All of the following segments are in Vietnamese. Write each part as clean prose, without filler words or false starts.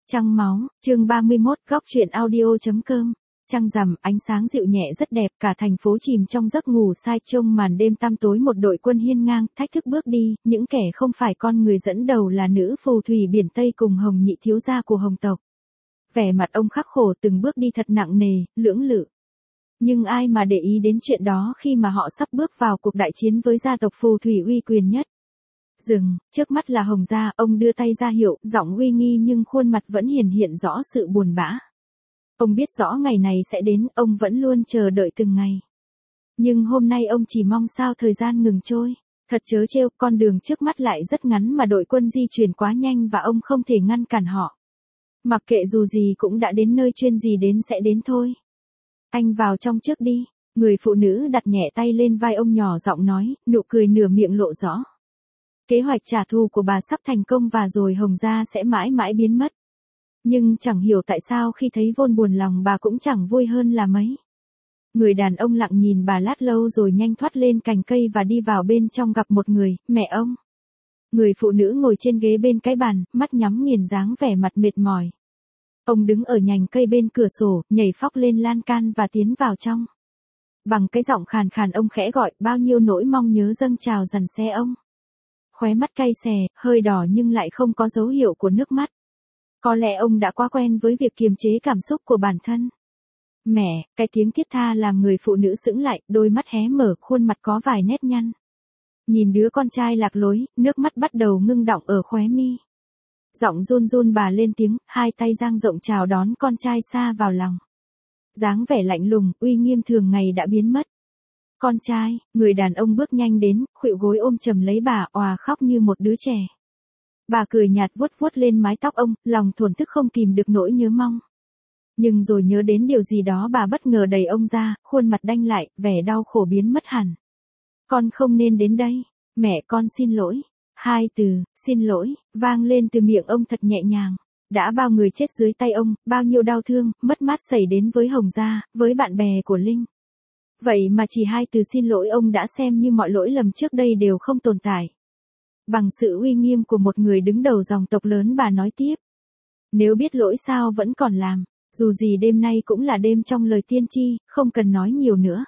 Trăng máu, chương 31, góc truyện audio.com. Trăng rằm, ánh sáng dịu nhẹ rất đẹp, cả thành phố chìm trong giấc ngủ sai trông màn đêm tăm tối. Một đội quân hiên ngang, thách thức bước đi, những kẻ không phải con người dẫn đầu là nữ phù thủy biển Tây cùng Hồng Nhị thiếu gia của Hồng tộc. Vẻ mặt ông khắc khổ, từng bước đi thật nặng nề, lưỡng lự. Nhưng ai mà để ý đến chuyện đó khi mà họ sắp bước vào cuộc đại chiến với gia tộc phù thủy uy quyền nhất. Dừng, trước mắt là Hồng gia, ông đưa tay ra hiệu, giọng uy nghi nhưng khuôn mặt vẫn hiển hiện rõ sự buồn bã. Ông biết rõ ngày này sẽ đến, ông vẫn luôn chờ đợi từng ngày. Nhưng hôm nay ông chỉ mong sao thời gian ngừng trôi. Thật trớ trêu, con đường trước mắt lại rất ngắn mà đội quân di chuyển quá nhanh và ông không thể ngăn cản họ. Mặc kệ dù gì cũng đã đến nơi, chuyên gì đến sẽ đến thôi. Anh vào trong trước đi. Người phụ nữ đặt nhẹ tay lên vai ông, nhỏ giọng nói, nụ cười nửa miệng lộ rõ. Kế hoạch trả thù của bà sắp thành công và rồi Hồng gia sẽ mãi mãi biến mất. Nhưng chẳng hiểu tại sao khi thấy Vôn buồn lòng bà cũng chẳng vui hơn là mấy. Người đàn ông lặng nhìn bà lát lâu rồi nhanh thoát lên cành cây và đi vào bên trong gặp một người, mẹ ông. Người phụ nữ ngồi trên ghế bên cái bàn, mắt nhắm nghiền, dáng vẻ mặt mệt mỏi. Ông đứng ở nhành cây bên cửa sổ, nhảy phóc lên lan can và tiến vào trong. Bằng cái giọng khàn khàn ông khẽ gọi, bao nhiêu nỗi mong nhớ dâng trào dằn xe ông. Khóe mắt cay xè, hơi đỏ nhưng lại không có dấu hiệu của nước mắt. Có lẽ ông đã quá quen với việc kiềm chế cảm xúc của bản thân. Mẹ, cái tiếng thiết tha làm người phụ nữ sững lại, đôi mắt hé mở, khuôn mặt có vài nét nhăn. Nhìn đứa con trai lạc lối, nước mắt bắt đầu ngưng đọng ở khóe mi. Giọng run run bà lên tiếng, hai tay dang rộng chào đón con trai xa vào lòng. Dáng vẻ lạnh lùng, uy nghiêm thường ngày đã biến mất. Con trai, người đàn ông bước nhanh đến, khuỵu gối ôm chầm lấy bà, òa khóc như một đứa trẻ. Bà cười nhạt vuốt vuốt lên mái tóc ông, lòng thổn thức không kìm được nỗi nhớ mong. Nhưng rồi nhớ đến điều gì đó bà bất ngờ đẩy ông ra, khuôn mặt đanh lại, vẻ đau khổ biến mất hẳn. Con không nên đến đây, mẹ con xin lỗi. Hai từ, xin lỗi, vang lên từ miệng ông thật nhẹ nhàng. Đã bao người chết dưới tay ông, bao nhiêu đau thương, mất mát xảy đến với Hồng gia, với bạn bè của Linh. Vậy mà chỉ hai từ xin lỗi ông đã xem như mọi lỗi lầm trước đây đều không tồn tại. Bằng sự uy nghiêm của một người đứng đầu dòng tộc lớn bà nói tiếp. Nếu biết lỗi sao vẫn còn làm, dù gì đêm nay cũng là đêm trong lời tiên tri, không cần nói nhiều nữa.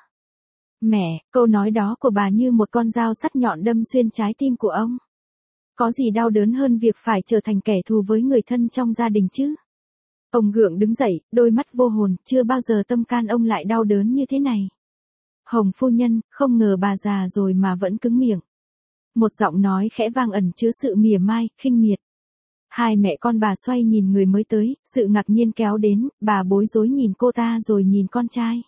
Mẹ, câu nói đó của bà như một con dao sắc nhọn đâm xuyên trái tim của ông. Có gì đau đớn hơn việc phải trở thành kẻ thù với người thân trong gia đình chứ? Ông gượng đứng dậy, đôi mắt vô hồn, chưa bao giờ tâm can ông lại đau đớn như thế này. Hồng phu nhân, không ngờ bà già rồi mà vẫn cứng miệng. Một giọng nói khẽ vang ẩn chứa sự mỉa mai, khinh miệt. Hai mẹ con bà xoay nhìn người mới tới, sự ngạc nhiên kéo đến, bà bối rối nhìn cô ta rồi nhìn con trai.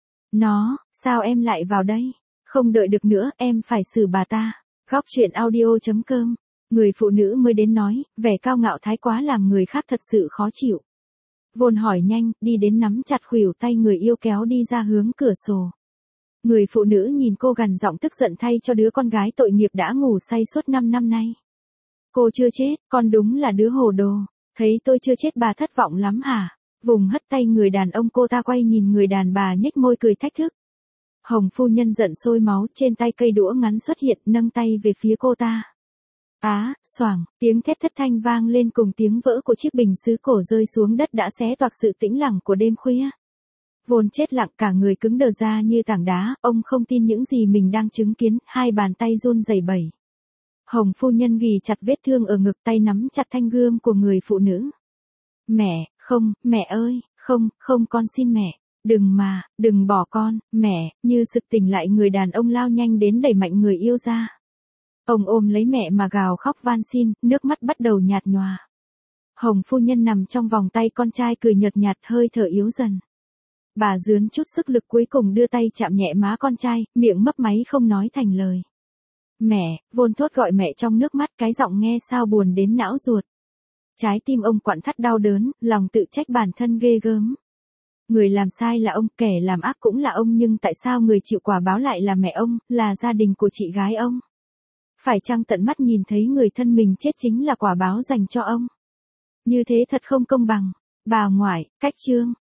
Sao em lại vào đây? Không đợi được nữa, em phải xử bà ta. Góc truyện audio.com. Người phụ nữ mới đến nói, vẻ cao ngạo thái quá làm người khác thật sự khó chịu. Vôn hỏi nhanh, đi đến nắm chặt khuỷu tay người yêu kéo đi ra hướng cửa sổ. Người phụ nữ nhìn cô gằn giọng tức giận thay cho đứa con gái tội nghiệp đã ngủ say suốt 5 năm nay. Cô chưa chết, con đúng là đứa hồ đồ. Thấy tôi chưa chết bà thất vọng lắm hả? Vùng hất tay người đàn ông, cô ta quay nhìn người đàn bà nhếch môi cười thách thức. Hồng phu nhân giận sôi máu, trên tay cây đũa ngắn xuất hiện, nâng tay về phía cô ta. Xoảng, tiếng thét thất thanh vang lên cùng tiếng vỡ của chiếc bình sứ cổ rơi xuống đất đã xé toạc sự tĩnh lặng của đêm khuya. Vôn chết lặng, cả người cứng đờ ra như tảng đá, ông không tin những gì mình đang chứng kiến, hai bàn tay run rẩy bẩy. Hồng phu nhân ghì chặt vết thương ở ngực, tay nắm chặt thanh gươm của người phụ nữ. Mẹ, không, mẹ ơi, không con xin mẹ, đừng bỏ con, mẹ, như sực tỉnh lại người đàn ông lao nhanh đến đẩy mạnh người yêu ra. Ông ôm lấy mẹ mà gào khóc van xin, nước mắt bắt đầu nhạt nhòa. Hồng phu nhân nằm trong vòng tay con trai cười nhợt nhạt, hơi thở yếu dần. Bà dướn chút sức lực cuối cùng đưa tay chạm nhẹ má con trai, miệng mấp máy không nói thành lời. Mẹ, Vôn thốt gọi mẹ trong nước mắt, cái giọng nghe sao buồn đến não ruột. Trái tim ông quặn thắt đau đớn, lòng tự trách bản thân ghê gớm. Người làm sai là ông, kẻ làm ác cũng là ông, nhưng tại sao người chịu quả báo lại là mẹ ông, là gia đình của chị gái ông? Phải chăng tận mắt nhìn thấy người thân mình chết chính là quả báo dành cho ông? Như thế thật không công bằng. Bà ngoại, cách chương.